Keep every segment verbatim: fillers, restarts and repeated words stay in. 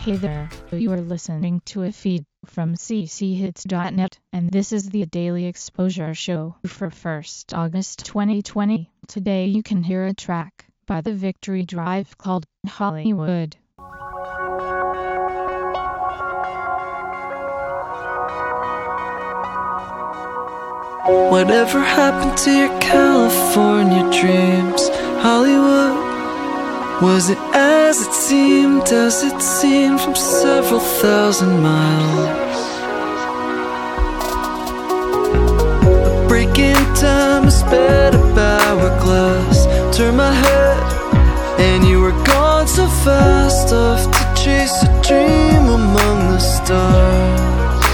Hey there, you are listening to a feed from c c hits dot net, and this is the Daily Exposure Show for first August twenty twenty. Today you can hear a track by The Victory Drive called Hollywood. Whatever happened to your California dreams? Hollywood, was it as it seemed, as it seemed from several thousand miles? A break in time, a sped up hourglass. Turn my head, and you were gone so fast, off to chase a dream among the stars.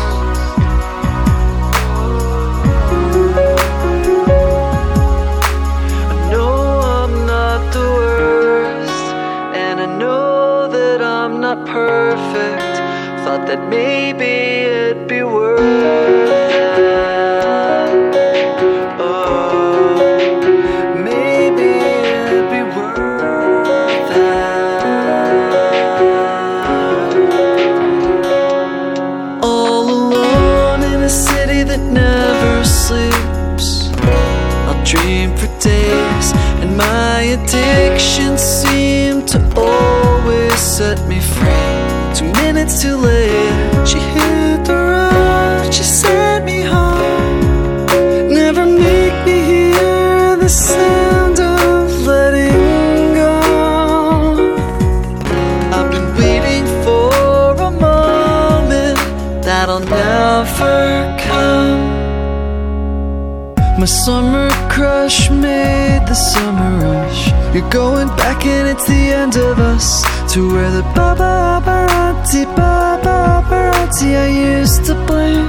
Perfect, thought that maybe it'd be worth it. Oh, maybe it'd be worth it. All alone in a city that never sleeps, I'll dream for days, and my addiction seemed to always set me free. Two minutes too late, she hit the road, she sent me home. Never make me hear the sound of letting go. I've been waiting for a moment that'll never come. My summer crush made the summer rush. You're going back and it's the end of us, to where the paparazzi, paparazzi I used to blame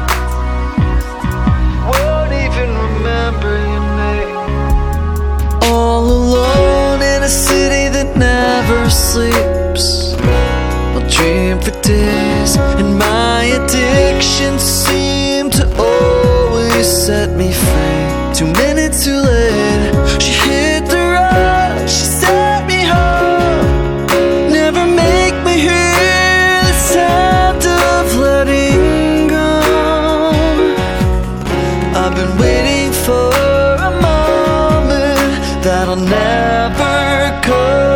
won't even remember your name. All alone in a city that never sleeps, I'll dream for days, and my addiction seemed to always set me free. Two minutes too late, she hit the road, she set me home. Never make me hear the sound of letting go. I've been waiting for a moment that'll never come.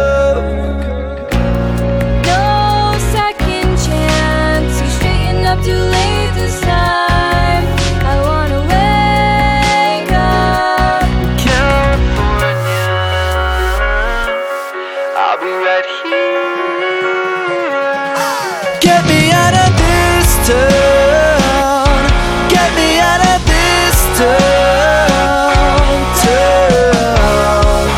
No second chance, you straighten up too late this time. I wanna wake up, California, I'll be right here. Get me out of this town, get me out of this town, town.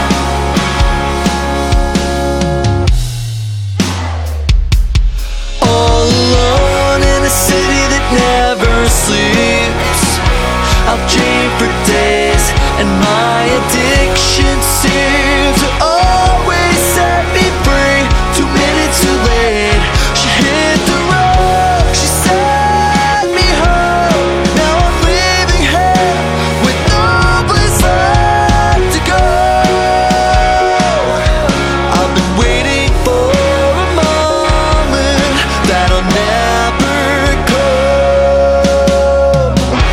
All alone in a city that never sleeps, I'll dream for days, and my addiction seems to always set me free. Two minutes too late, she hit the road, she set me home. Now I'm leaving here with no place left to go. I've been waiting for a moment that'll never come.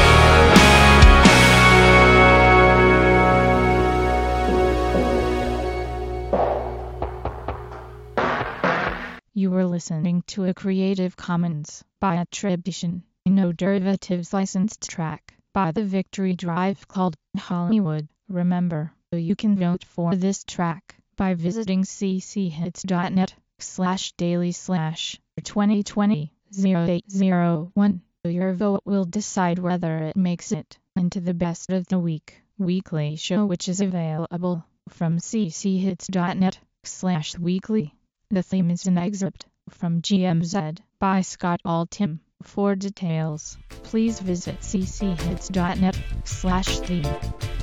You were listening to a Creative Commons by attribution, no derivatives licensed track by The Victory Drive called Hollywood. Remember, you can vote for this track by visiting c c hits dot net slash daily slash twenty twenty oh eight oh one. Your vote will decide whether it makes it into the Best of the Week weekly show, which is available from c c hits dot net slash weekly. The theme is an excerpt from G M Z by Scott Altham. For details, please visit c c hits dot net slash theme.